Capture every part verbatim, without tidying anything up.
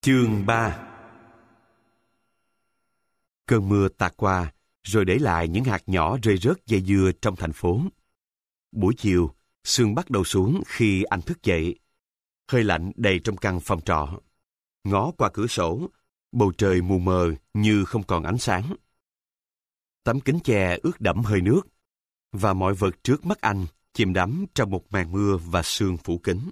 Chương ba. Cơn mưa tạt qua, rồi để lại những hạt nhỏ rơi rớt dây dưa trong thành phố. Buổi chiều, sương bắt đầu xuống khi anh thức dậy. Hơi lạnh đầy trong căn phòng trọ. Ngó qua cửa sổ, bầu trời mù mờ như không còn ánh sáng. Tấm kính che ướt đẫm hơi nước, và mọi vật trước mắt anh chìm đắm trong một màn mưa và sương phủ kín.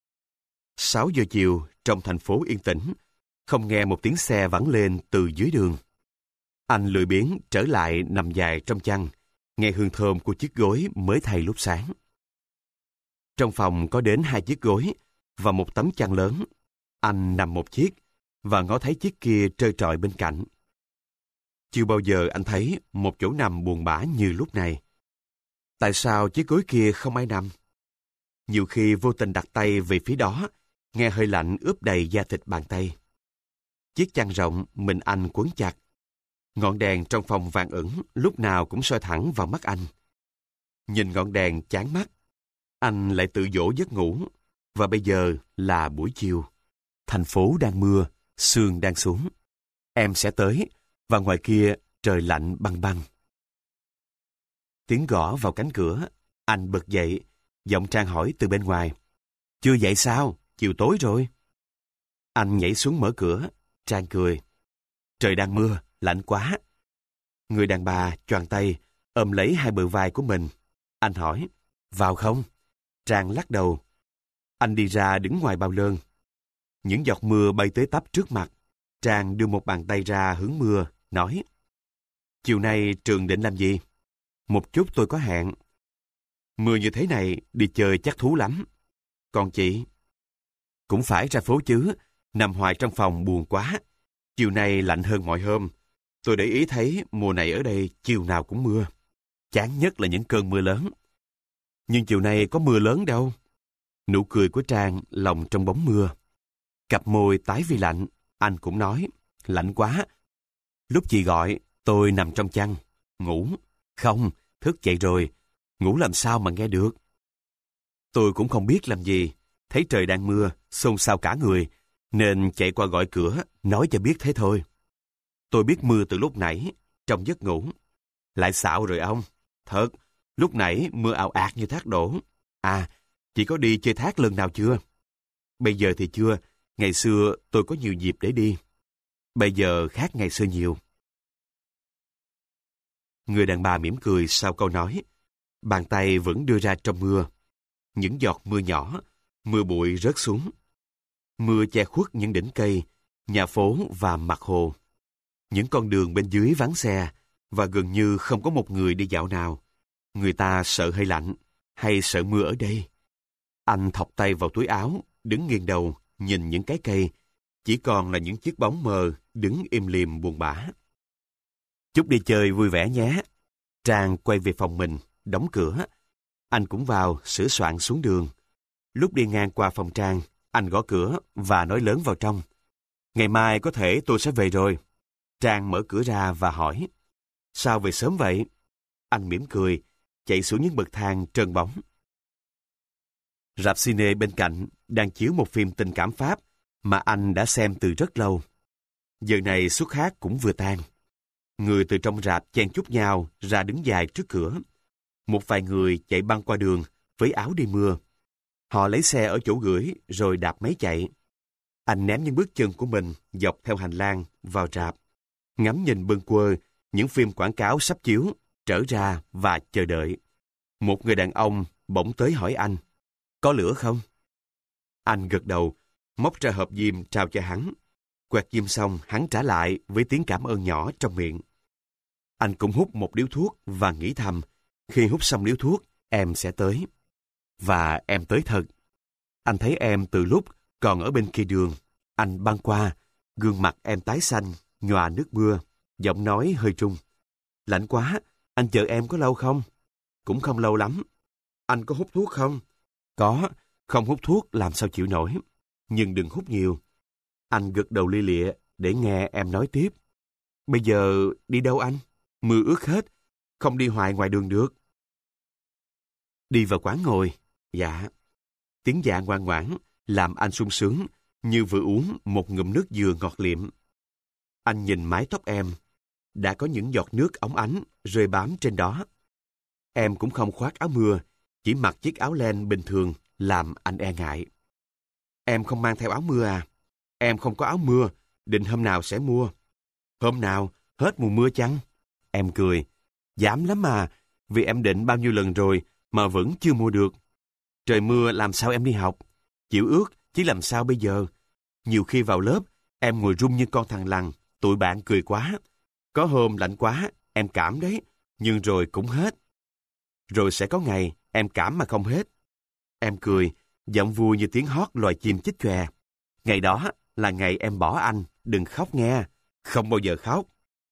Sáu giờ chiều, trong thành phố yên tĩnh, không nghe một tiếng xe vẳng lên từ dưới đường. Anh lười biếng trở lại nằm dài trong chăn, nghe hương thơm của chiếc gối mới thay lúc sáng. Trong phòng có đến hai chiếc gối và một tấm chăn lớn. Anh nằm một chiếc và ngó thấy chiếc kia trơ trọi bên cạnh. Chưa bao giờ anh thấy một chỗ nằm buồn bã như lúc này. Tại sao chiếc gối kia không ai nằm? Nhiều khi vô tình đặt tay về phía đó, nghe hơi lạnh ướp đầy da thịt bàn tay. Chiếc chăn rộng mình anh quấn chặt. Ngọn đèn trong phòng vàng ửng lúc nào cũng soi thẳng vào mắt anh. Nhìn ngọn đèn chán mắt, anh lại tự dỗ giấc ngủ. Và bây giờ là buổi chiều. Thành phố đang mưa, sương đang xuống. Em sẽ tới, và ngoài kia trời lạnh băng băng. Tiếng gõ vào cánh cửa. Anh bật dậy, giọng Trang hỏi từ bên ngoài. Chưa dậy sao? Chiều tối rồi. Anh nhảy xuống mở cửa. Trang cười. Trời đang mưa, lạnh quá. Người đàn bà choàng tay, ôm lấy hai bờ vai của mình. Anh hỏi, vào không? Trang lắc đầu. Anh đi ra đứng ngoài bao lơn. Những giọt mưa bay tới tấp trước mặt. Trang đưa một bàn tay ra hướng mưa, nói, chiều nay trường định làm gì? Một chút tôi có hẹn. Mưa như thế này, đi chơi chắc thú lắm. Còn chị? Cũng phải ra phố chứ, nằm hoài trong phòng buồn quá. Chiều nay lạnh hơn mọi hôm. Tôi để ý thấy mùa này ở đây chiều nào cũng mưa. Chán nhất là những cơn mưa lớn. Nhưng chiều nay có mưa lớn đâu. Nụ cười của Trang lồng trong bóng mưa. Cặp môi tái vì lạnh, anh cũng nói, lạnh quá. Lúc chị gọi, tôi nằm trong chăn, ngủ. Không, thức dậy rồi, ngủ làm sao mà nghe được. Tôi cũng không biết làm gì, thấy trời đang mưa, xôn xao cả người, nên chạy qua gọi cửa, nói cho biết thế thôi. Tôi biết mưa từ lúc nãy, trong giấc ngủ. Lại xạo rồi ông. Thật, lúc nãy mưa ào ạt như thác đổ. À, chị có đi chơi thác lần nào chưa? Bây giờ thì chưa, ngày xưa tôi có nhiều dịp để đi. Bây giờ khác ngày xưa nhiều. Người đàn bà mỉm cười sau câu nói. Bàn tay vẫn đưa ra trong mưa. Những giọt mưa nhỏ, mưa bụi rớt xuống. Mưa che khuất những đỉnh cây, nhà phố và mặt hồ. Những con đường bên dưới vắng xe, và gần như không có một người đi dạo nào. Người ta sợ hơi lạnh, hay sợ mưa ở đây. Anh thọc tay vào túi áo, đứng nghiêng đầu, nhìn những cái cây. Chỉ còn là những chiếc bóng mờ, đứng im lìm buồn bã. Chúc đi chơi vui vẻ nhé. Trang quay về phòng mình, đóng cửa. Anh cũng vào, sửa soạn xuống đường. Lúc đi ngang qua phòng Trang, anh gõ cửa và nói lớn vào trong. Ngày mai có thể tôi sẽ về rồi. Trang mở cửa ra và hỏi. Sao về sớm vậy? Anh mỉm cười, chạy xuống những bậc thang trơn bóng. Rạp cine bên cạnh đang chiếu một phim tình cảm Pháp mà anh đã xem từ rất lâu. Giờ này suất hát cũng vừa tan. Người từ trong rạp chen chúc nhau ra đứng dài trước cửa. Một vài người chạy băng qua đường với áo đi mưa. Họ lấy xe ở chỗ gửi rồi đạp máy chạy. Anh ném những bước chân của mình dọc theo hành lang vào rạp, ngắm nhìn bâng quơ những phim quảng cáo sắp chiếu, trở ra và chờ đợi. Một người đàn ông bỗng tới hỏi anh, có lửa không? Anh gật đầu, móc ra hộp diêm trao cho hắn. Quẹt diêm xong, hắn trả lại với tiếng cảm ơn nhỏ trong miệng. Anh cũng hút một điếu thuốc và nghĩ thầm, khi hút xong điếu thuốc, em sẽ tới. Và em tới thật. Anh thấy em từ lúc còn ở bên kia đường. Anh băng qua, gương mặt em tái xanh, nhòa nước mưa, giọng nói hơi trung. Lạnh quá, anh chờ em có lâu không? Cũng không lâu lắm. Anh có hút thuốc không? Có, không hút thuốc làm sao chịu nổi. Nhưng đừng hút nhiều. Anh gật đầu lia lịa để nghe em nói tiếp. Bây giờ đi đâu anh? Mưa ướt hết, không đi hoài ngoài đường được. Đi vào quán ngồi. Dạ. Tiếng dạ ngoan ngoãn làm anh sung sướng như vừa uống một ngụm nước dừa ngọt liệm. Anh nhìn mái tóc em, đã có những giọt nước óng ánh rơi bám trên đó. Em cũng không khoác áo mưa, chỉ mặc chiếc áo len bình thường làm anh e ngại. Em không mang theo áo mưa à? Em không có áo mưa, định hôm nào sẽ mua. Hôm nào? Hết mùa mưa chăng? Em cười. Dám lắm mà, vì em định bao nhiêu lần rồi mà vẫn chưa mua được. Trời mưa làm sao em đi học? Chịu ướt, chứ làm sao bây giờ? Nhiều khi vào lớp, em ngồi run như con thằn lằn, tụi bạn cười quá. Có hôm lạnh quá, em cảm đấy, nhưng rồi cũng hết. Rồi sẽ có ngày, em cảm mà không hết. Em cười, giọng vui như tiếng hót loài chim chích chòe. Ngày đó là ngày em bỏ anh, đừng khóc nghe, không bao giờ khóc.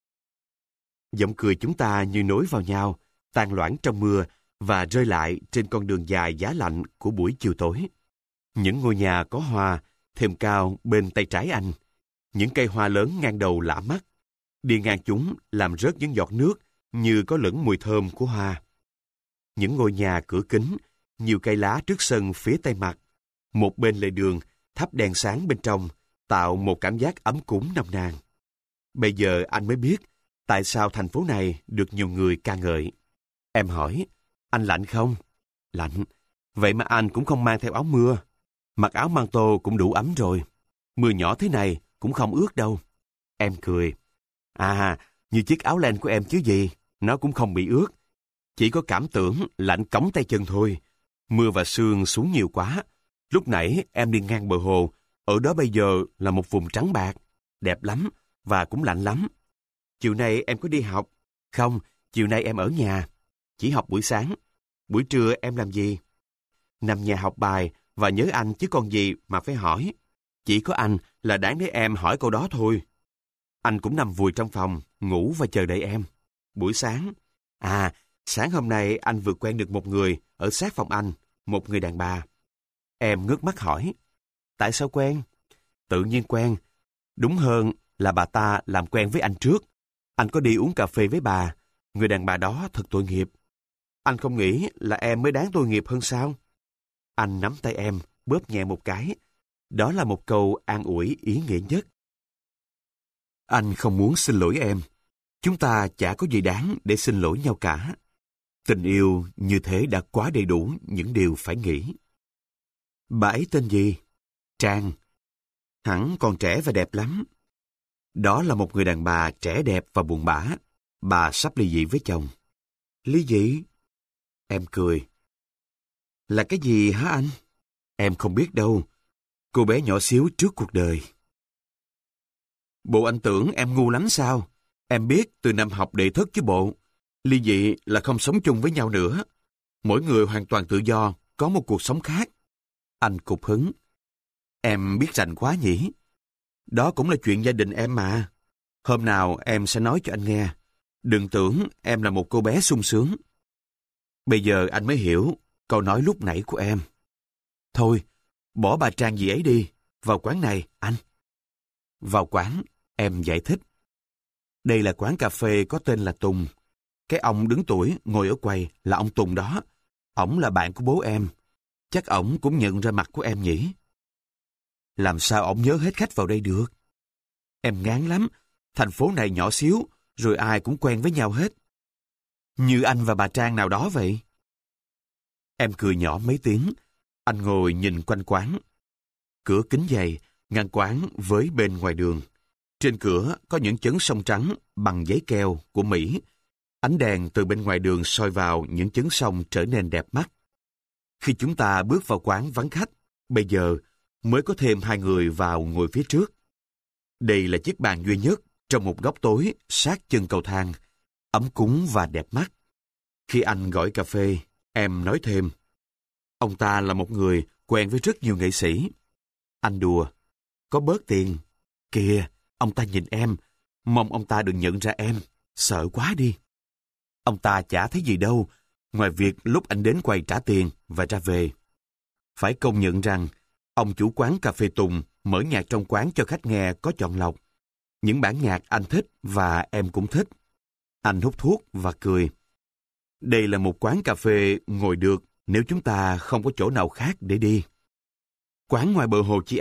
Giọng cười chúng ta như nối vào nhau, tan loãng trong mưa và rơi lại trên con đường dài giá lạnh của buổi chiều tối. Những ngôi nhà có hoa, thềm cao bên tay trái anh. Những cây hoa lớn ngang đầu lạ mắt. Đi ngang chúng làm rớt những giọt nước như có lẫn mùi thơm của hoa. Những ngôi nhà cửa kính, nhiều cây lá trước sân phía tây mặt. Một bên lề đường, thắp đèn sáng bên trong, tạo một cảm giác ấm cúng nồng nàn. Bây giờ anh mới biết tại sao thành phố này được nhiều người ca ngợi. Em hỏi, anh lạnh không? Lạnh. Vậy mà anh cũng không mang theo áo mưa. Mặc áo manto cũng đủ ấm rồi. Mưa nhỏ thế này cũng không ướt đâu. Em cười. À, như chiếc áo len của em chứ gì, nó cũng không bị ướt. Chỉ có cảm tưởng lạnh cống tay chân thôi. Mưa và sương xuống nhiều quá. Lúc nãy em đi ngang bờ hồ, ở đó bây giờ là một vùng trắng bạc. Đẹp lắm, và cũng lạnh lắm. Chiều nay em có đi học? Không, chiều nay em ở nhà. Chỉ học buổi sáng. Buổi trưa em làm gì? Nằm nhà học bài và nhớ anh chứ còn gì mà phải hỏi. Chỉ có anh là đáng để em hỏi câu đó thôi. Anh cũng nằm vùi trong phòng, ngủ và chờ đợi em. Buổi sáng? À, sáng hôm nay anh vừa quen được một người ở sát phòng anh, một người đàn bà. Em ngước mắt hỏi. Tại sao quen? Tự nhiên quen. Đúng hơn là bà ta làm quen với anh trước. Anh có đi uống cà phê với bà. Người đàn bà đó thật tội nghiệp. Anh không nghĩ là em mới đáng tội nghiệp hơn sao? Anh nắm tay em, bóp nhẹ một cái. Đó là một câu an ủi ý nghĩa nhất. Anh không muốn xin lỗi em. Chúng ta chả có gì đáng để xin lỗi nhau cả. Tình yêu như thế đã quá đầy đủ những điều phải nghĩ. Bà ấy tên gì? Trang. Hẳn còn trẻ và đẹp lắm. Đó là một người đàn bà trẻ đẹp và buồn bã. Bà sắp ly dị với chồng. Ly dị? Em cười. Là cái gì hả anh? Em không biết đâu. Cô bé nhỏ xíu trước cuộc đời. Bộ anh tưởng em ngu lắm sao? Em biết từ năm học đệ thất chứ bộ. Ly dị là không sống chung với nhau nữa. Mỗi người hoàn toàn tự do, có một cuộc sống khác. Anh cục hứng. Em biết rành quá nhỉ? Đó cũng là chuyện gia đình em mà. Hôm nào em sẽ nói cho anh nghe. Đừng tưởng em là một cô bé sung sướng. Bây giờ anh mới hiểu câu nói lúc nãy của em. Thôi, bỏ bà Trang gì ấy đi. Vào quán này, anh. Vào quán, em giải thích. Đây là quán cà phê có tên là Tùng. Cái ông đứng tuổi ngồi ở quầy là ông Tùng đó. Ổng là bạn của bố em. Chắc ổng cũng nhận ra mặt của em nhỉ? Làm sao ổng nhớ hết khách vào đây được? Em ngán lắm. Thành phố này nhỏ xíu, rồi ai cũng quen với nhau hết. Như anh và bà Trang nào đó vậy. Em cười nhỏ mấy tiếng. Anh ngồi nhìn quanh quán. Cửa kính dày, ngăn quán với bên ngoài đường. Trên cửa có những chấn sông trắng bằng giấy keo của Mỹ. Ánh đèn từ bên ngoài đường soi vào những chấn sông trở nên đẹp mắt. Khi chúng ta bước vào quán vắng khách, bây giờ mới có thêm hai người vào ngồi phía trước. Đây là chiếc bàn duy nhất trong một góc tối sát chân cầu thang, ấm cúng và đẹp mắt. Khi anh gọi cà phê, em nói thêm. Ông ta là một người quen với rất nhiều nghệ sĩ. Anh đùa. Có bớt tiền. Kìa, ông ta nhìn em. Mong ông ta đừng nhận ra em. Sợ quá đi. Ông ta chả thấy gì đâu, ngoài việc lúc anh đến quầy trả tiền và ra về. Phải công nhận rằng, ông chủ quán cà phê Tùng mở nhạc trong quán cho khách nghe có chọn lọc. Những bản nhạc anh thích và em cũng thích. Anh hút thuốc và cười. Đây là một quán cà phê ngồi được nếu chúng ta không có chỗ nào khác để đi. Quán ngoài bờ hồ chi anh,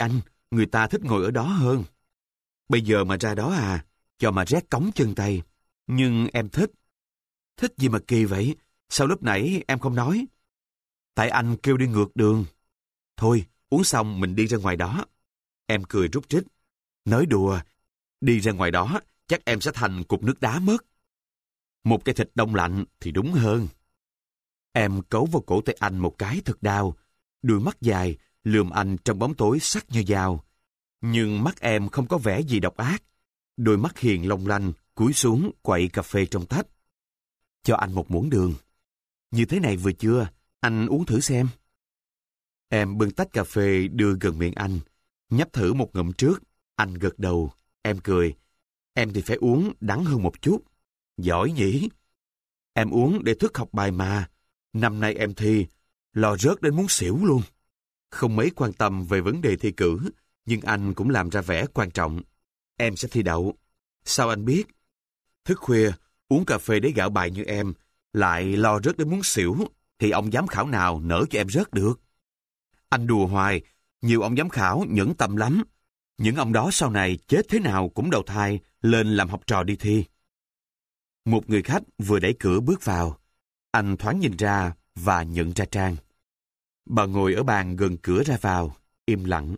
người ta thích ngồi ở đó hơn. Bây giờ mà ra đó à, cho mà rét cống chân tay. Nhưng em thích. Thích gì mà kỳ vậy? Sao lúc nãy em không nói? Tại anh kêu đi ngược đường. Thôi, uống xong mình đi ra ngoài đó. Em cười rúc rích. Nói đùa, đi ra ngoài đó chắc em sẽ thành cục nước đá mất. Một cái thịt đông lạnh thì đúng hơn. Em cấu vào cổ tay anh một cái thật đau. Đôi mắt dài lườm anh trong bóng tối sắc như dao. Nhưng mắt em không có vẻ gì độc ác. Đôi mắt hiền long lanh cúi xuống quậy cà phê trong tách. Cho anh một muỗng đường. Như thế này vừa chưa, anh uống thử xem. Em bưng tách cà phê đưa gần miệng anh. Nhấp thử một ngụm trước. Anh gật đầu. Em cười. Em thì phải uống đắng hơn một chút. Giỏi nhỉ? Em uống để thức học bài mà. Năm nay em thi, lo rớt đến muốn xỉu luôn. Không mấy quan tâm về vấn đề thi cử, nhưng anh cũng làm ra vẻ quan trọng. Em sẽ thi đậu. Sao anh biết? Thức khuya, uống cà phê để gạo bài như em, lại lo rớt đến muốn xỉu, thì ông giám khảo nào nỡ cho em rớt được? Anh đùa hoài, nhiều ông giám khảo nhẫn tâm lắm. Những ông đó sau này chết thế nào cũng đầu thai lên làm học trò đi thi. Một người khách vừa đẩy cửa bước vào. Anh thoáng nhìn ra và nhận ra Trang. Bà ngồi ở bàn gần cửa ra vào, im lặng.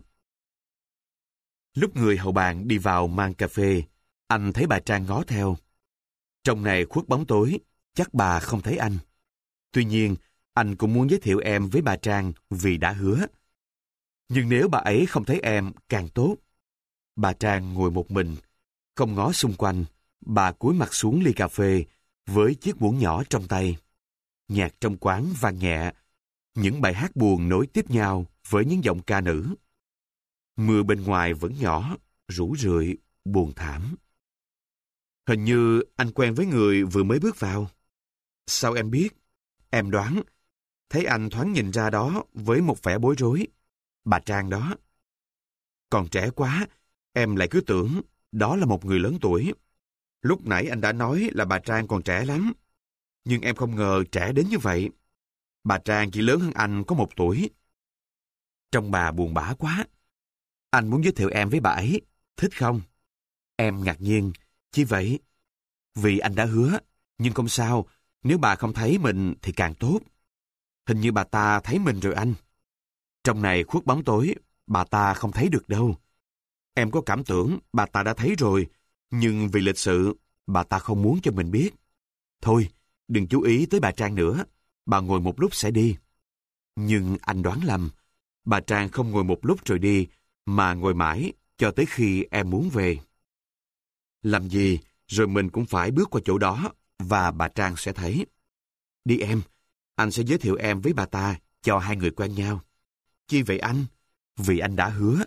Lúc người hầu bàn đi vào mang cà phê, anh thấy bà Trang ngó theo. Trong này khuất bóng tối, chắc bà không thấy anh. Tuy nhiên, anh cũng muốn giới thiệu em với bà Trang vì đã hứa. Nhưng nếu bà ấy không thấy em, càng tốt. Bà Trang ngồi một mình, không ngó xung quanh. Bà cúi mặt xuống ly cà phê với chiếc muỗng nhỏ trong tay. Nhạc trong quán vang nhẹ, những bài hát buồn nối tiếp nhau với những giọng ca nữ. Mưa bên ngoài vẫn nhỏ, rủ rượi, buồn thảm. Hình như anh quen với người vừa mới bước vào. Sao em biết? Em đoán. Thấy anh thoáng nhìn ra đó với một vẻ bối rối. Bà Trang đó. Còn trẻ quá, em lại cứ tưởng đó là một người lớn tuổi. Lúc nãy anh đã nói là bà Trang còn trẻ lắm. Nhưng em không ngờ trẻ đến như vậy. Bà Trang chỉ lớn hơn anh có một tuổi. Trông bà buồn bã quá. Anh muốn giới thiệu em với bà ấy. Thích không? Em ngạc nhiên. Chi vậy? Vì anh đã hứa. Nhưng không sao. Nếu bà không thấy mình thì càng tốt. Hình như bà ta thấy mình rồi anh. Trong này khuất bóng tối, bà ta không thấy được đâu. Em có cảm tưởng bà ta đã thấy rồi. Nhưng vì lịch sự, bà ta không muốn cho mình biết. Thôi, đừng chú ý tới bà Trang nữa. Bà ngồi một lúc sẽ đi. Nhưng anh đoán lầm. Bà Trang không ngồi một lúc rồi đi, mà ngồi mãi cho tới khi em muốn về. Làm gì, rồi mình cũng phải bước qua chỗ đó, và bà Trang sẽ thấy. Đi em, anh sẽ giới thiệu em với bà ta, cho hai người quen nhau. Chi vậy anh? Vì anh đã hứa.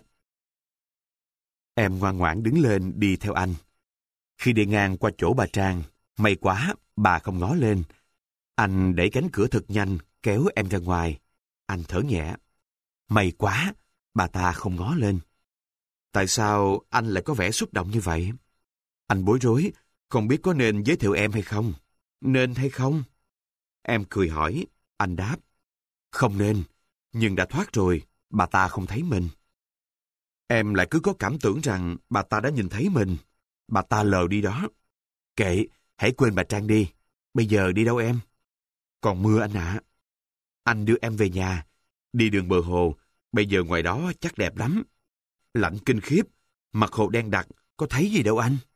Em ngoan ngoãn đứng lên đi theo anh. Khi đi ngang qua chỗ bà Trang, may quá, bà không ngó lên. Anh đẩy cánh cửa thật nhanh, kéo em ra ngoài. Anh thở nhẹ. May quá, bà ta không ngó lên. Tại sao anh lại có vẻ xúc động như vậy? Anh bối rối, không biết có nên giới thiệu em hay không. Nên hay không? Em cười hỏi, anh đáp. Không nên, nhưng đã thoát rồi, bà ta không thấy mình. Em lại cứ có cảm tưởng rằng bà ta đã nhìn thấy mình. Bà ta lờ đi đó. Kệ, hãy quên bà Trang đi. Bây giờ đi đâu em? Còn mưa anh ạ. Anh đưa em về nhà. Đi đường bờ hồ. Bây giờ ngoài đó chắc đẹp lắm. Lạnh kinh khiếp. Mặt hồ đen đặc. Có thấy gì đâu anh.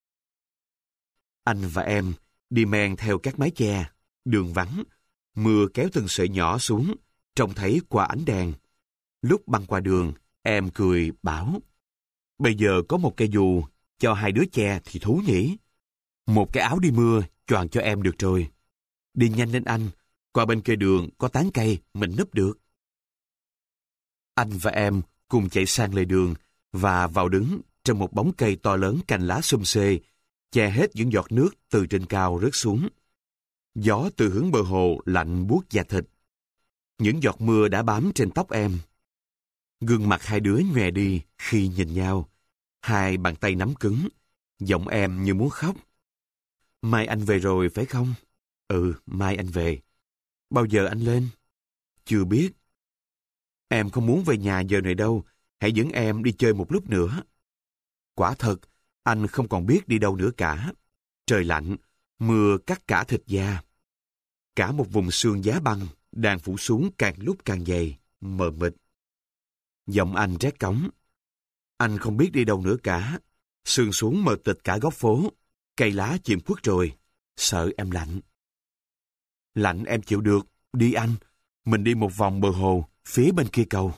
Anh và em đi men theo các mái che. Đường vắng. Mưa kéo từng sợi nhỏ xuống. Trông thấy qua ánh đèn. Lúc băng qua đường, em cười bảo. Bây giờ có một cây dù cho hai đứa che thì thú nhỉ. Một cái áo đi mưa choàng cho em được rồi. Đi nhanh lên anh. Qua bên kia đường có tán cây mình núp được. Anh và em cùng chạy sang lề đường và vào đứng trong một bóng cây to lớn cành lá xum xê, che hết những giọt nước từ trên cao rớt xuống. Gió từ hướng bờ hồ lạnh buốt da thịt. Những giọt mưa đã bám trên tóc em. Gương mặt hai đứa nhòe đi khi nhìn nhau. Hai bàn tay nắm cứng. Giọng em như muốn khóc. Mai anh về rồi phải không? Ừ, mai anh về. Bao giờ anh lên? Chưa biết. Em không muốn về nhà giờ này đâu. hãy dẫn em đi chơi một lúc nữa. Quả thật, anh không còn biết đi đâu nữa cả. Trời lạnh, mưa cắt cả thịt da. Cả một vùng sương giá băng đang phủ xuống càng lúc càng dày, mờ mịt. Giọng anh rét cóng. Anh không biết đi đâu nữa cả. Sương xuống mờ tịch cả góc phố. Cây lá chìm khuất rồi. Sợ em lạnh. Lạnh em chịu được. Đi anh. Mình đi một vòng bờ hồ, phía bên kia cầu.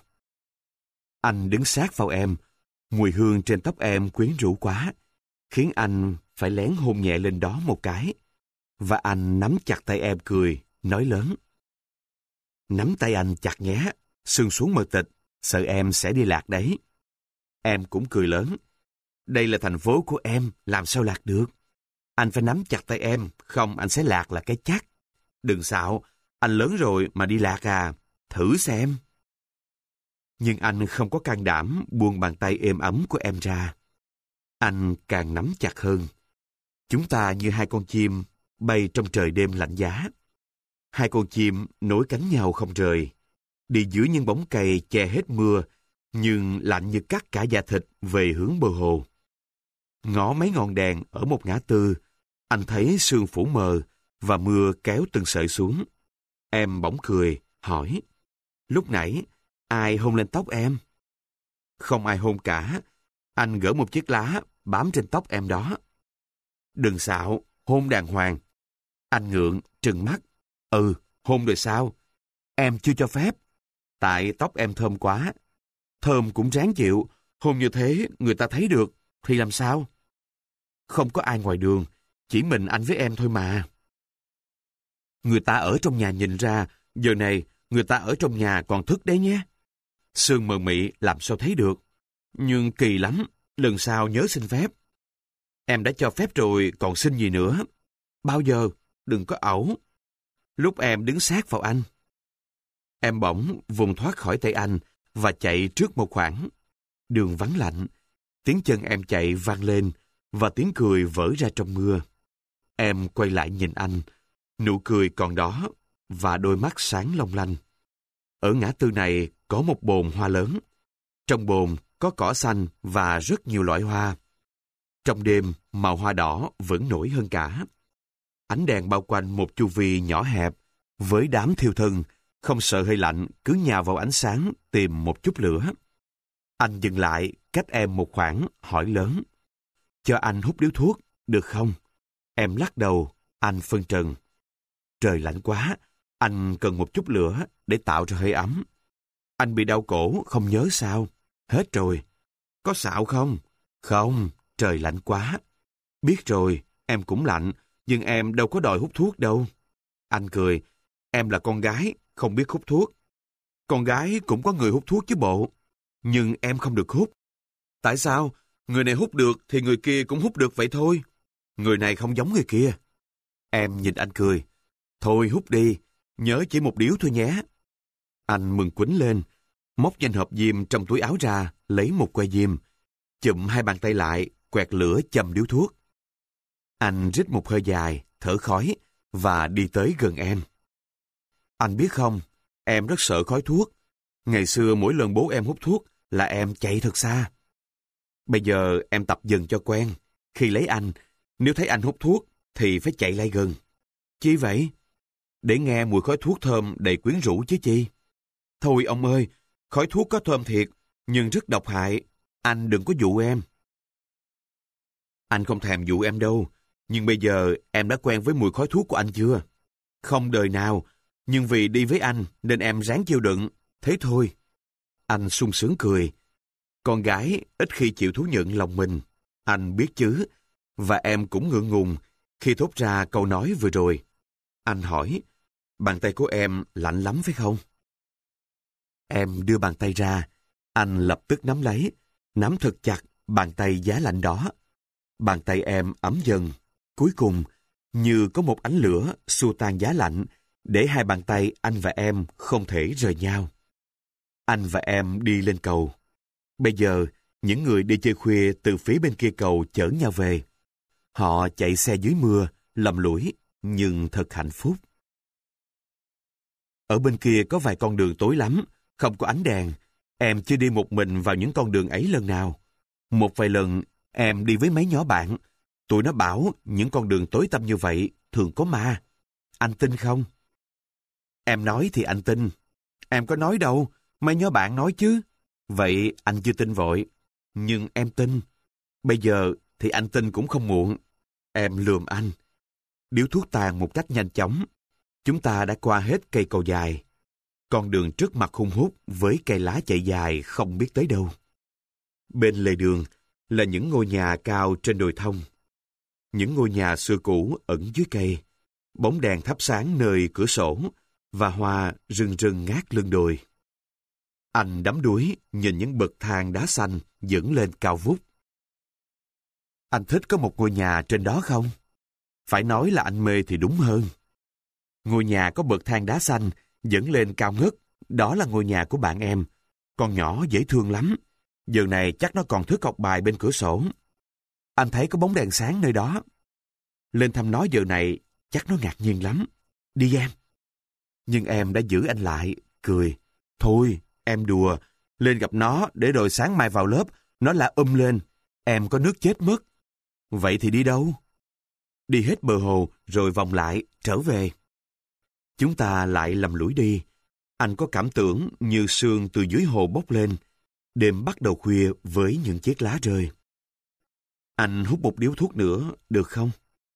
Anh đứng sát vào em. Mùi hương trên tóc em quyến rũ quá, khiến anh phải lén hôn nhẹ lên đó một cái. Và anh nắm chặt tay em cười, nói lớn. Nắm tay anh chặt nhé, sương xuống mờ tịch, sợ em sẽ đi lạc đấy. Em cũng cười lớn. Đây là thành phố của em, làm sao lạc được? Anh phải nắm chặt tay em, không anh sẽ lạc là cái chắc. Đừng xạo, anh lớn rồi mà đi lạc à, thử xem. Nhưng anh không có can đảm buông bàn tay êm ấm của em ra. Anh càng nắm chặt hơn. Chúng ta như hai con chim bay trong trời đêm lạnh giá. Hai con chim nối cánh nhau không rời, đi dưới những bóng cây che hết mưa, nhưng lạnh như cắt cả da thịt về hướng bờ hồ. Ngó mấy ngọn đèn ở một ngã tư, anh thấy sương phủ mờ và mưa kéo từng sợi xuống. Em bỗng cười, hỏi. Lúc nãy, ai hôn lên tóc em? Không ai hôn cả. Anh gỡ một chiếc lá bám trên tóc em đó. Đừng xạo, hôn đàng hoàng. Anh ngượng, trừng mắt. Ừ, hôn rồi sao? Em chưa cho phép. Tại tóc em thơm quá. Thơm cũng ráng chịu. Hôn như thế người ta thấy được. Thì làm sao? Không có ai ngoài đường. Chỉ mình anh với em thôi mà. Người ta ở trong nhà nhìn ra. Giờ này, người ta ở trong nhà còn thức đấy nhé. Sương mờ mị làm sao thấy được. Nhưng kỳ lắm. Lần sau nhớ xin phép. Em đã cho phép rồi còn xin gì nữa. Bao giờ? Đừng có ẩu. Lúc em đứng sát vào anh. Em bỗng vùng thoát khỏi tay anh và chạy trước một khoảng. Đường vắng lạnh. Tiếng chân em chạy vang lên và tiếng cười vỡ ra trong mưa. Em quay lại nhìn anh. Nụ cười còn đó và đôi mắt sáng long lanh. Ở ngã tư này có một bồn hoa lớn. Trong bồn có cỏ xanh và rất nhiều loại hoa. Trong đêm, màu hoa đỏ vẫn nổi hơn cả. Ánh đèn bao quanh một chu vi nhỏ hẹp, với đám thiêu thân, không sợ hơi lạnh, cứ nhào vào ánh sáng tìm một chút lửa. Anh dừng lại, cách em một khoảng, hỏi lớn. Cho anh hút điếu thuốc, được không? Em lắc đầu, anh phân trần. Trời lạnh quá, anh cần một chút lửa để tạo ra hơi ấm. Anh bị đau cổ, không nhớ sao? Hết rồi. Có xạo không? Không, trời lạnh quá. Biết rồi, em cũng lạnh, nhưng em đâu có đòi hút thuốc đâu. Anh cười, em là con gái, không biết hút thuốc. Con gái cũng có người hút thuốc chứ bộ. Nhưng em không được hút. Tại sao? Người này hút được thì người kia cũng hút được vậy thôi. Người này không giống người kia. Em nhìn anh cười. Thôi hút đi, nhớ chỉ một điếu thôi nhé. Anh mừng quýnh lên, móc danh hộp diêm trong túi áo ra, lấy một que diêm, chụm hai bàn tay lại, quẹt lửa châm điếu thuốc. Anh rít một hơi dài, thở khói, và đi tới gần em. Anh biết không, em rất sợ khói thuốc. Ngày xưa mỗi lần bố em hút thuốc là em chạy thật xa. Bây giờ em tập dần cho quen. Khi lấy anh, nếu thấy anh hút thuốc thì phải chạy lại gần. Chi vậy? Để nghe mùi khói thuốc thơm đầy quyến rũ chứ chi. Thôi ông ơi, khói thuốc có thơm thiệt, nhưng rất độc hại. Anh đừng có dụ em. Anh không thèm dụ em đâu, nhưng bây giờ em đã quen với mùi khói thuốc của anh chưa? Không đời nào, nhưng vì đi với anh nên em ráng chịu đựng, thế thôi. Anh sung sướng cười. Con gái ít khi chịu thú nhận lòng mình, anh biết chứ, và em cũng ngượng ngùng khi thốt ra câu nói vừa rồi. Anh hỏi, bàn tay của em lạnh lắm phải không? Em đưa bàn tay ra, anh lập tức nắm lấy, nắm thật chặt bàn tay giá lạnh đó. Bàn tay em ấm dần, cuối cùng như có một ánh lửa xua tan giá lạnh, để hai bàn tay anh và em không thể rời nhau. Anh và em đi lên cầu. Bây giờ, những người đi chơi khuya từ phía bên kia cầu chở nhau về. Họ chạy xe dưới mưa, lầm lũi, nhưng thật hạnh phúc. Ở bên kia có vài con đường tối lắm, không có ánh đèn, Em chưa đi một mình vào những con đường ấy lần nào. Một vài lần, em đi với mấy nhỏ bạn. Tụi nó bảo những con đường tối tăm như vậy thường có ma. Anh tin không? Em nói thì anh tin. Em có nói đâu, mấy nhỏ bạn nói chứ. Vậy anh chưa tin vội. Nhưng em tin. Bây giờ thì anh tin cũng không muộn. Em lườm anh. Điếu thuốc tàn một cách nhanh chóng. Chúng ta đã qua hết cây cầu dài. Con đường trước mặt hun hút với cây lá chạy dài không biết tới đâu. Bên lề đường là những ngôi nhà cao trên đồi thông. Những ngôi nhà xưa cũ ẩn dưới cây. Bóng đèn thắp sáng nơi cửa sổ và hoa rừng rừng ngát lưng đồi. Anh đắm đuối nhìn những bậc thang đá xanh dẫn lên cao vút. Anh thích có một ngôi nhà trên đó không? Phải nói là anh mê thì đúng hơn. Ngôi nhà có bậc thang đá xanh dẫn lên cao ngất, đó là ngôi nhà của bạn em. Con nhỏ dễ thương lắm. Giờ này chắc nó còn thức học bài bên cửa sổ. Anh thấy có bóng đèn sáng nơi đó. Lên thăm nó giờ này chắc nó ngạc nhiên lắm. Đi em. Nhưng em đã giữ anh lại, cười. Thôi, em đùa. Lên gặp nó để rồi sáng mai vào lớp, nó la um lên. Em có nước chết mất. Vậy thì đi đâu? Đi hết bờ hồ rồi vòng lại, trở về. Chúng ta lại lầm lũi đi. Anh có cảm tưởng như sương từ dưới hồ bốc lên. Đêm bắt đầu khuya với những chiếc lá rơi. Anh hút một điếu thuốc nữa, được không?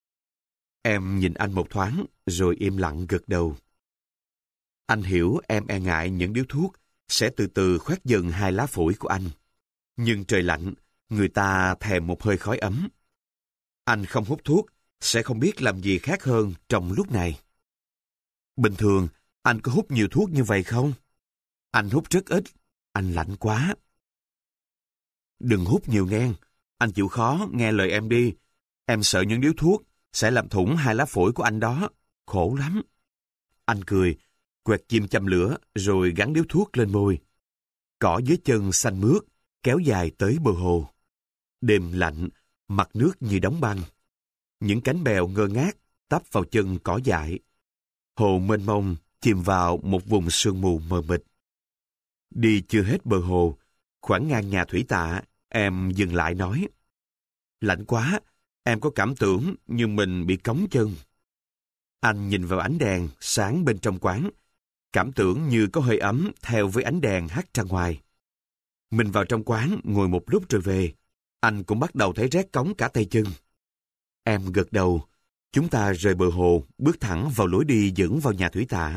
Em nhìn anh một thoáng, rồi im lặng gật đầu. Anh hiểu em e ngại những điếu thuốc sẽ từ từ khoét dần hai lá phổi của anh. Nhưng trời lạnh, người ta thèm một hơi khói ấm. Anh không hút thuốc, sẽ không biết làm gì khác hơn trong lúc này. Bình thường, anh có hút nhiều thuốc như vậy không? Anh hút rất ít, anh lạnh quá. Đừng hút nhiều nghe, anh chịu khó nghe lời em đi. Em sợ những điếu thuốc sẽ làm thủng hai lá phổi của anh đó, khổ lắm. Anh cười, quẹt chim châm lửa rồi gắn điếu thuốc lên môi. Cỏ dưới chân xanh mướt, kéo dài tới bờ hồ. Đêm lạnh, mặt nước như đóng băng. Những cánh bèo ngơ ngác tấp vào chân cỏ dại. Hồ mênh mông chìm vào một vùng sương mù mờ mịt. Đi chưa hết bờ hồ, khoảng ngang nhà thủy tạ, em dừng lại nói. Lạnh quá, em có cảm tưởng như mình bị cống chân. Anh nhìn vào ánh đèn sáng bên trong quán, cảm tưởng như có hơi ấm theo với ánh đèn hắt ra ngoài. Mình vào trong quán ngồi một lúc rồi về, anh cũng bắt đầu thấy rét cống cả tay chân. Em gật đầu, chúng ta rời bờ hồ, bước thẳng vào lối đi dẫn vào nhà thủy tạ.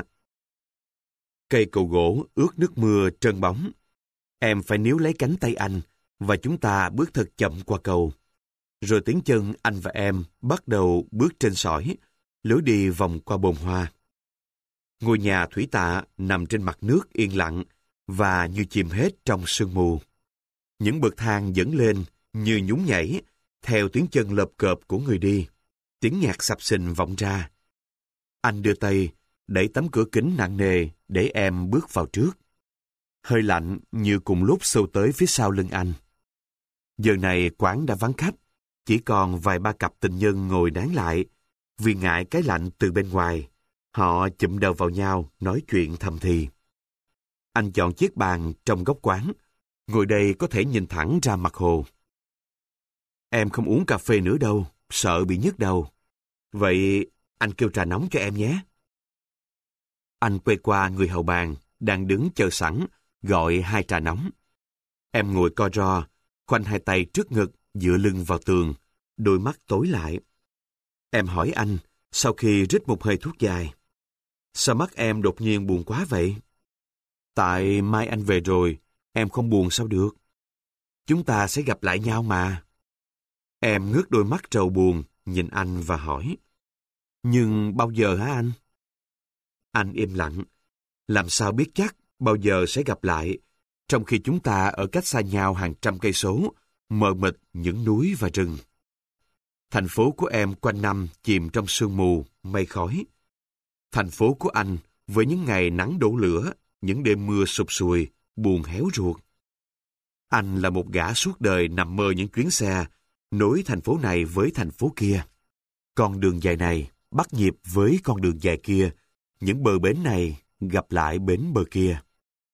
Cây cầu gỗ ướt nước mưa trơn bóng. Em phải níu lấy cánh tay anh, và chúng ta bước thật chậm qua cầu. Rồi tiếng chân anh và em bắt đầu bước trên sỏi, lối đi vòng qua bồn hoa. Ngôi nhà thủy tạ nằm trên mặt nước yên lặng và như chìm hết trong sương mù. Những bậc thang dẫn lên như nhún nhảy theo tiếng chân lợp cợp của người đi. Tiếng nhạc sập sình vọng ra. Anh đưa tay đẩy tấm cửa kính nặng nề để em bước vào trước. Hơi lạnh như cùng lúc xâu tới phía sau lưng anh. Giờ này quán đã vắng khách, chỉ còn vài ba cặp tình nhân ngồi nán lại. Vì ngại cái lạnh từ bên ngoài, họ chụm đầu vào nhau nói chuyện thầm thì. Anh chọn chiếc bàn trong góc quán, ngồi đây có thể nhìn thẳng ra mặt hồ. Em không uống cà phê nữa đâu, sợ bị nhức đầu. Vậy anh kêu trà nóng cho em nhé. Anh quay qua người hầu bàn, đang đứng chờ sẵn, gọi hai trà nóng. Em ngồi co ro, khoanh hai tay trước ngực, dựa lưng vào tường, đôi mắt tối lại. Em hỏi anh, sau khi rít một hơi thuốc dài. Sao mắt em đột nhiên buồn quá vậy? Tại mai anh về rồi, em không buồn sao được? Chúng ta sẽ gặp lại nhau mà. Em ngước đôi mắt trầu buồn, nhìn anh và hỏi. Nhưng bao giờ hả anh? Anh im lặng. Làm sao biết chắc bao giờ sẽ gặp lại, trong khi chúng ta ở cách xa nhau hàng trăm cây số, mờ mịt những núi và rừng. Thành phố của em quanh năm chìm trong sương mù, mây khói. Thành phố của anh với những ngày nắng đổ lửa, những đêm mưa sụp sùi, buồn héo ruột. Anh là một gã suốt đời nằm mơ những chuyến xe, nối thành phố này với thành phố kia. Con đường dài này bắt nhịp với con đường dài kia, những bờ bến này gặp lại bến bờ kia.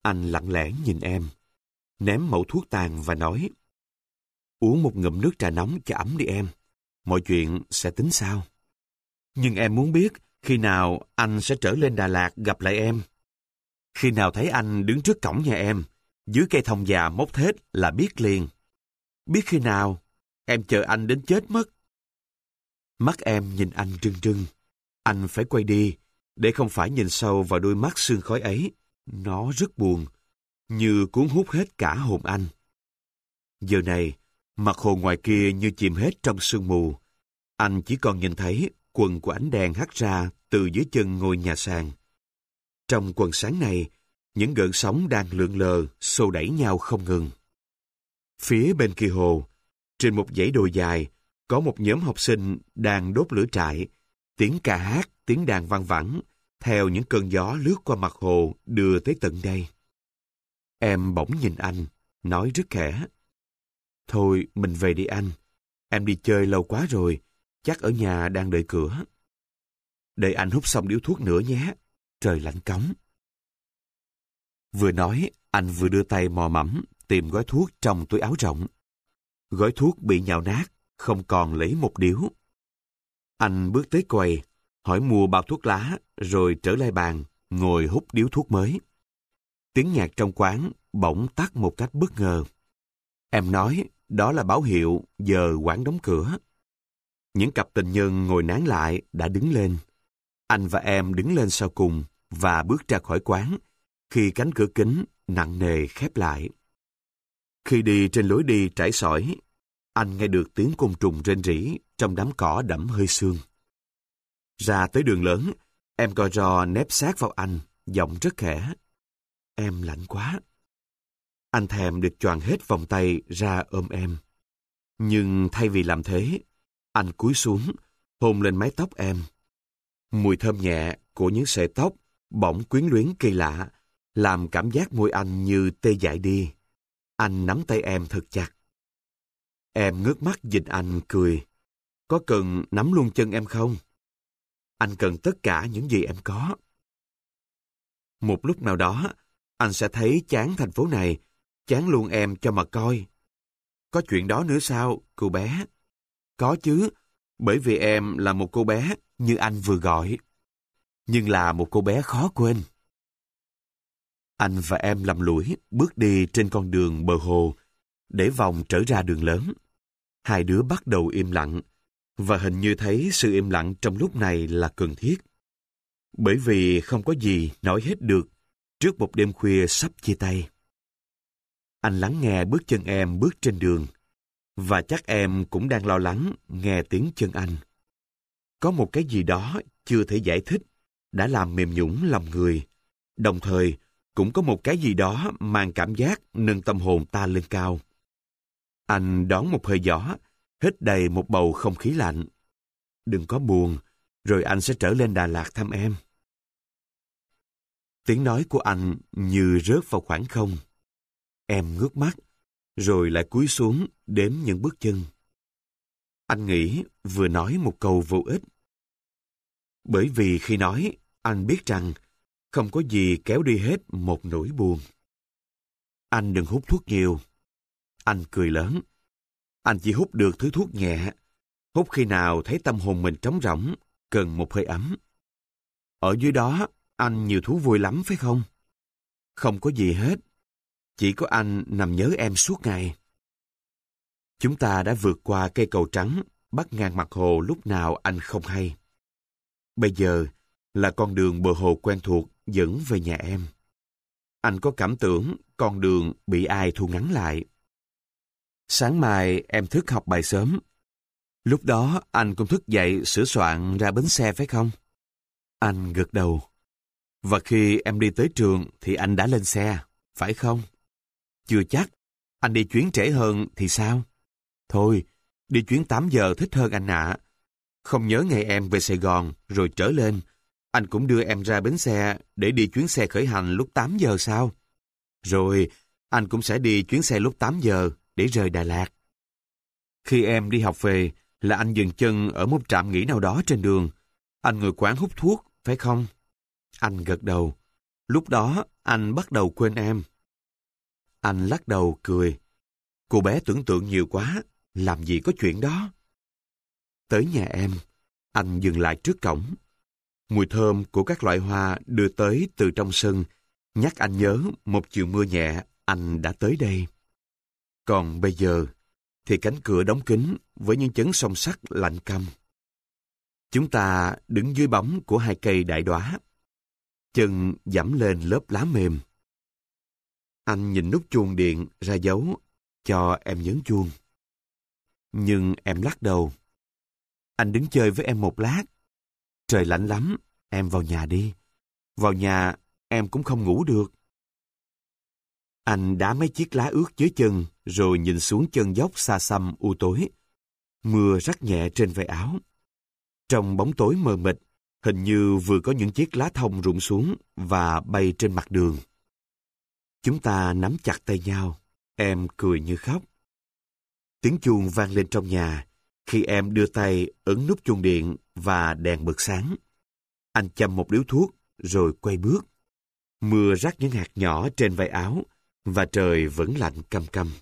Anh lặng lẽ nhìn em, ném mẩu thuốc tàn và nói: "Uống một ngụm nước trà nóng cho ấm đi em. Mọi chuyện sẽ tính sau. Nhưng em muốn biết khi nào anh sẽ trở lên Đà Lạt gặp lại em. Khi nào thấy anh đứng trước cổng nhà em, dưới cây thông già mốc thết là biết liền. Biết khi nào, em chờ anh đến chết mất." Mắt em nhìn anh trưng trưng. Anh phải quay đi, để không phải nhìn sâu vào đôi mắt sương khói ấy. Nó rất buồn, như cuốn hút hết cả hồn anh. Giờ này, mặt hồ ngoài kia như chìm hết trong sương mù. Anh chỉ còn nhìn thấy quần của ánh đèn hắt ra từ dưới chân ngôi nhà sàn. Trong quần sáng này, những gợn sóng đang lượn lờ, xô đẩy nhau không ngừng. Phía bên kia hồ, trên một dãy đồi dài, có một nhóm học sinh đang đốt lửa trại. Tiếng ca hát, tiếng đàn vang vẳng, theo những cơn gió lướt qua mặt hồ đưa tới tận đây. Em bỗng nhìn anh, nói rất khẽ: "Thôi, mình về đi anh. Em đi chơi lâu quá rồi, chắc ở nhà đang đợi cửa. Để anh hút xong điếu thuốc nữa nhé, trời lạnh cóng." Vừa nói, anh vừa đưa tay mò mẫm tìm gói thuốc trong túi áo rộng. Gói thuốc bị nhào nát, không còn lấy một điếu. Anh bước tới quầy, hỏi mua bao thuốc lá, rồi trở lại bàn, ngồi hút điếu thuốc mới. Tiếng nhạc trong quán bỗng tắt một cách bất ngờ. Em nói đó là báo hiệu giờ quán đóng cửa. Những cặp tình nhân ngồi nán lại đã đứng lên. Anh và em đứng lên sau cùng và bước ra khỏi quán khi cánh cửa kính nặng nề khép lại. Khi đi trên lối đi trải sỏi, anh nghe được tiếng côn trùng rên rỉ trong đám cỏ đẫm hơi sương. Ra tới đường lớn, em co ro nép sát vào anh, giọng rất khẽ: "Em lạnh quá." Anh thèm được choàng hết vòng tay ra ôm em. Nhưng thay vì làm thế, anh cúi xuống, hôn lên mái tóc em. Mùi thơm nhẹ của những sợi tóc bỗng quyến luyến kỳ lạ, làm cảm giác môi anh như tê dại đi. Anh nắm tay em thật chặt. Em ngước mắt nhìn anh cười: "Có cần nắm luôn chân em không?" "Anh cần tất cả những gì em có." Một lúc nào đó, anh sẽ thấy chán thành phố này, chán luôn em cho mà coi. "Có chuyện đó nữa sao, cô bé?" "Có chứ, bởi vì em là một cô bé như anh vừa gọi. Nhưng là một cô bé khó quên." Anh và em lầm lũi bước đi trên con đường bờ hồ, để vòng trở ra đường lớn. Hai đứa bắt đầu im lặng, và hình như thấy sự im lặng trong lúc này là cần thiết. Bởi vì không có gì nói hết được trước một đêm khuya sắp chia tay. Anh lắng nghe bước chân em bước trên đường, và chắc em cũng đang lo lắng nghe tiếng chân anh. Có một cái gì đó chưa thể giải thích đã làm mềm nhũn lòng người, đồng thời cũng có một cái gì đó mang cảm giác nâng tâm hồn ta lên cao. Anh đón một hơi gió, hít đầy một bầu không khí lạnh. "Đừng có buồn, rồi anh sẽ trở lên Đà Lạt thăm em." Tiếng nói của anh như rớt vào khoảng không. Em ngước mắt, rồi lại cúi xuống đếm những bước chân. Anh nghĩ vừa nói một câu vô ích. Bởi vì khi nói, anh biết rằng không có gì kéo đi hết một nỗi buồn. "Anh đừng hút thuốc nhiều." Anh cười lớn. "Anh chỉ hút được thứ thuốc nhẹ, hút khi nào thấy tâm hồn mình trống rỗng, cần một hơi ấm. Ở dưới đó, anh nhiều thú vui lắm phải không?" "Không có gì hết. Chỉ có anh nằm nhớ em suốt ngày." Chúng ta đã vượt qua cây cầu trắng, bắt ngang mặt hồ lúc nào anh không hay. Bây giờ là con đường bờ hồ quen thuộc dẫn về nhà em. Anh có cảm tưởng con đường bị ai thu ngắn lại. Sáng mai em thức học bài sớm. Lúc đó anh cũng thức dậy sửa soạn ra bến xe phải không? Anh gật đầu. Và khi em đi tới trường thì anh đã lên xe, phải không? Chưa chắc. Anh đi chuyến trễ hơn thì sao? Thôi, đi chuyến tám giờ thích hơn anh ạ. Không nhớ ngày em về Sài Gòn rồi trở lên, anh cũng đưa em ra bến xe để đi chuyến xe khởi hành lúc tám giờ sao? Rồi, anh cũng sẽ đi chuyến xe lúc tám giờ để rời Đà Lạt. Khi em đi học về là anh dừng chân ở một trạm nghỉ nào đó trên đường. Anh ngồi quán hút thuốc, phải không? Anh gật đầu. Lúc đó, anh bắt đầu quên em. Anh lắc đầu cười. Cô bé tưởng tượng nhiều quá, làm gì có chuyện đó. Tới nhà em, anh dừng lại trước cổng. Mùi thơm của các loại hoa đưa tới từ trong sân, nhắc anh nhớ một chiều mưa nhẹ, anh đã tới đây. Còn bây giờ, thì cánh cửa đóng kín với những chấn song sắt lạnh căm. Chúng ta đứng dưới bóng của hai cây đại đóa, chân dẫm lên lớp lá mềm. Anh nhìn nút chuông điện ra dấu cho em nhấn chuông. Nhưng em lắc đầu. Anh đứng chơi với em một lát. Trời lạnh lắm, em vào nhà đi. Vào nhà em cũng không ngủ được. Anh đá mấy chiếc lá ướt dưới chân rồi nhìn xuống chân dốc xa xăm u tối. Mưa rắc nhẹ trên vải áo. Trong bóng tối mờ mịt, hình như vừa có những chiếc lá thông rụng xuống và bay trên mặt đường. Chúng ta nắm chặt tay nhau, em cười như khóc. Tiếng chuông vang lên trong nhà khi em đưa tay ấn nút chuông điện và đèn bật sáng. Anh châm một điếu thuốc rồi quay bước. Mưa rắc những hạt nhỏ trên vải áo và trời vẫn lạnh căm căm.